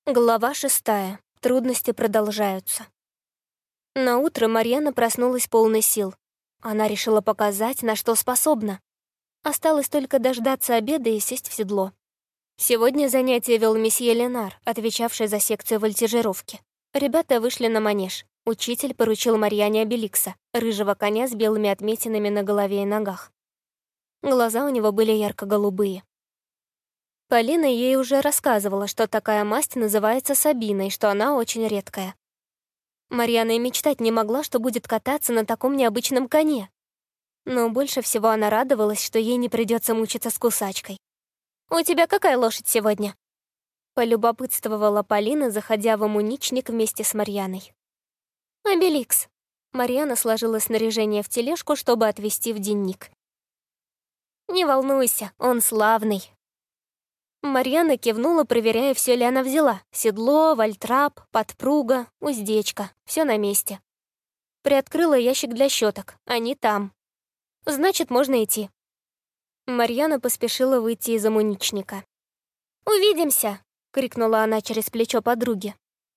Глава 6. Трудности продолжаются. Наутро Марьяна проснулась полной сил. Она решила показать, на что способна. Осталось только дождаться обеда и сесть в седло. Сегодня занятие вел месье Ленар, отвечавший за секцию вольтежировки. Ребята вышли на манеж. Учитель поручил Марьяне Обеликса, рыжего коня с белыми отметинами на голове и ногах. Глаза у него были ярко-голубые. Полина ей уже рассказывала, что такая масть называется Сабиной, что она очень редкая. Марьяна и мечтать не могла, что будет кататься на таком необычном коне. Но больше всего она радовалась, что ей не придется мучиться с кусачкой. «У тебя какая лошадь сегодня?» — полюбопытствовала Полина, заходя в амуничник вместе с Марьяной. «Обеликс». Марьяна сложила снаряжение в тележку, чтобы отвезти в денник. «Не волнуйся, он славный». Марьяна кивнула, проверяя, все ли она взяла. Седло, вальтрап, подпруга, уздечка. Все на месте. Приоткрыла ящик для щеток. Они там. Значит, можно идти. Марьяна поспешила выйти из амуничника. «Увидимся!» — крикнула она через плечо подруги.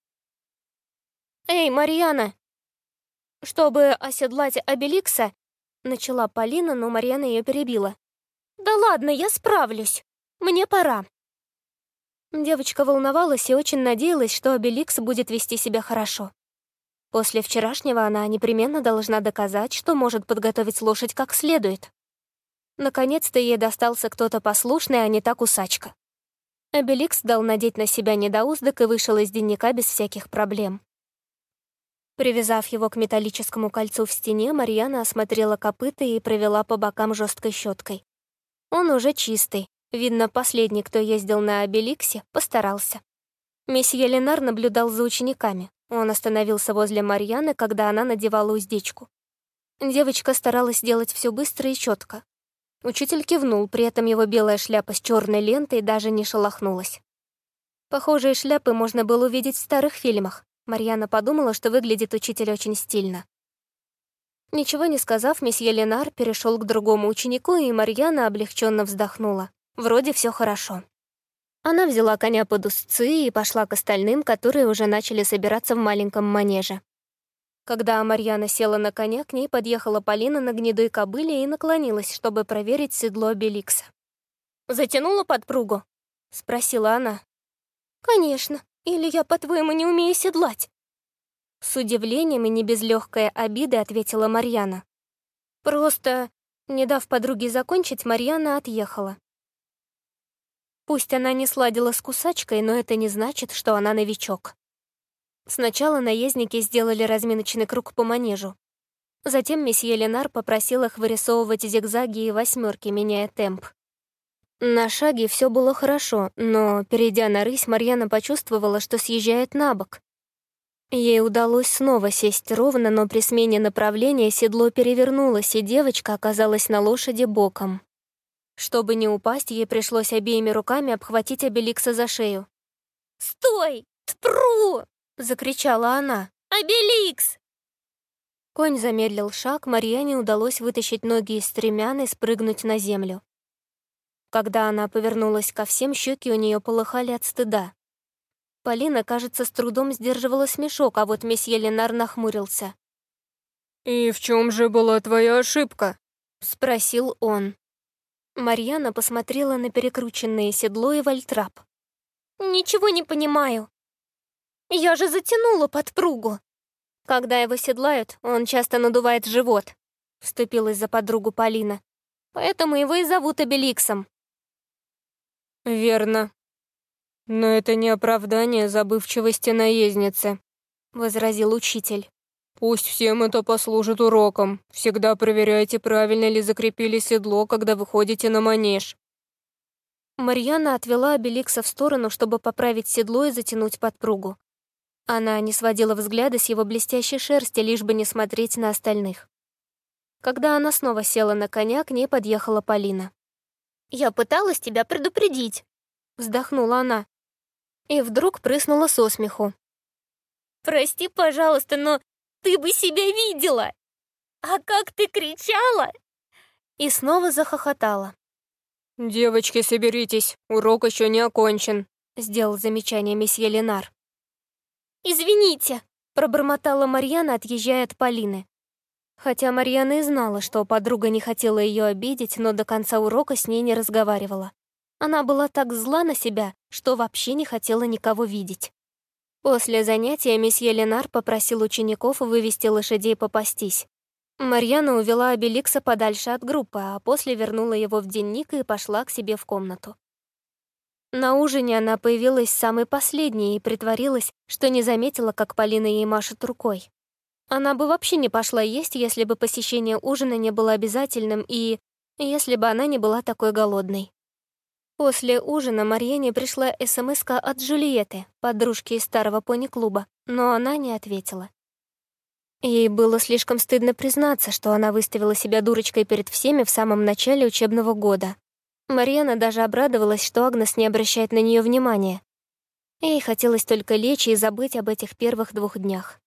«Эй, Марьяна!» «Чтобы оседлать Обеликса», — начала Полина, но Марьяна ее перебила. «Да ладно, я справлюсь. Мне пора». Девочка волновалась и очень надеялась, что Обеликс будет вести себя хорошо. После вчерашнего она непременно должна доказать, что может подготовить лошадь как следует. Наконец-то ей достался кто-то послушный, а не та кусачка. Обеликс дал надеть на себя недоуздок и вышел из денника без всяких проблем. Привязав его к металлическому кольцу в стене, Марьяна осмотрела копыта и провела по бокам жесткой щеткой. Он уже чистый. Видно, последний, кто ездил на Обеликсе, постарался. Месье Ленар наблюдал за учениками. Он остановился возле Марьяны, когда она надевала уздечку. Девочка старалась делать все быстро и четко. Учитель кивнул, при этом его белая шляпа с черной лентой даже не шелохнулась. Похожие шляпы можно было увидеть в старых фильмах. Марьяна подумала, что выглядит учитель очень стильно. Ничего не сказав, месье Ленар перешел к другому ученику, и Марьяна облегченно вздохнула. Вроде все хорошо. Она взяла коня под узцы и пошла к остальным, которые уже начали собираться в маленьком манеже. Когда Марьяна села на коня, к ней подъехала Полина на гнедой кобыле и наклонилась, чтобы проверить седло Обеликса. «Затянула подпругу?» — спросила она. «Конечно. Или я, по-твоему, не умею седлать?» С удивлением и не без легкой обиды ответила Марьяна. Просто, не дав подруге закончить, Марьяна отъехала. Пусть она не сладила с кусачкой, но это не значит, что она новичок. Сначала наездники сделали разминочный круг по манежу. Затем месье Ленар попросил их вырисовывать зигзаги и восьмерки, меняя темп. На шаге все было хорошо, но, перейдя на рысь, Марьяна почувствовала, что съезжает на бок. Ей удалось снова сесть ровно, но при смене направления седло перевернулось, и девочка оказалась на лошади боком. Чтобы не упасть, ей пришлось обеими руками обхватить Обеликса за шею. «Стой! Тпру!» — закричала она. «Обеликс!» Конь замедлил шаг, Марьяне удалось вытащить ноги из стремян и спрыгнуть на землю. Когда она повернулась ко всем, щеки у нее полыхали от стыда. Полина, кажется, с трудом сдерживала смешок, а вот месье Ленар нахмурился. «И в чем же была твоя ошибка?» — спросил он. Марьяна посмотрела на перекрученное седло и вальтрап. «Ничего не понимаю. Я же затянула подпругу». «Когда его седлают, он часто надувает живот», — вступилась за подругу Полина. «Поэтому его и зовут Обеликсом». «Верно. Но это не оправдание забывчивости наездницы», — возразил учитель. «Пусть всем это послужит уроком. Всегда проверяйте, правильно ли закрепили седло, когда выходите на манеж». Марьяна отвела Обеликса в сторону, чтобы поправить седло и затянуть подпругу. Она не сводила взгляда с его блестящей шерсти, лишь бы не смотреть на остальных. Когда она снова села на коня, к ней подъехала Полина. «Я пыталась тебя предупредить», — вздохнула она. И вдруг прыснула со смеху. «Прости, пожалуйста, но ты бы себя видела! А как ты кричала!» И снова захохотала. «Девочки, соберитесь, урок еще не окончен», сделал замечание месье Ленар. «Извините», — пробормотала Марьяна, отъезжая от Полины. Хотя Марьяна и знала, что подруга не хотела ее обидеть, но до конца урока с ней не разговаривала. Она была так зла на себя, что вообще не хотела никого видеть. После занятия месье Ленар попросил учеников вывести лошадей попастись. Марьяна увела Обеликса подальше от группы, а после вернула его в денник и пошла к себе в комнату. На ужине она появилась самой последней и притворилась, что не заметила, как Полина ей машет рукой. Она бы вообще не пошла есть, если бы посещение ужина не было обязательным и если бы она не была такой голодной. После ужина Марьяне пришла СМС-ка от Джульетты, подружки из старого пони-клуба, но она не ответила. Ей было слишком стыдно признаться, что она выставила себя дурочкой перед всеми в самом начале учебного года. Марьяна даже обрадовалась, что Агнес не обращает на нее внимания. Ей хотелось только лечь и забыть об этих первых 2 днях.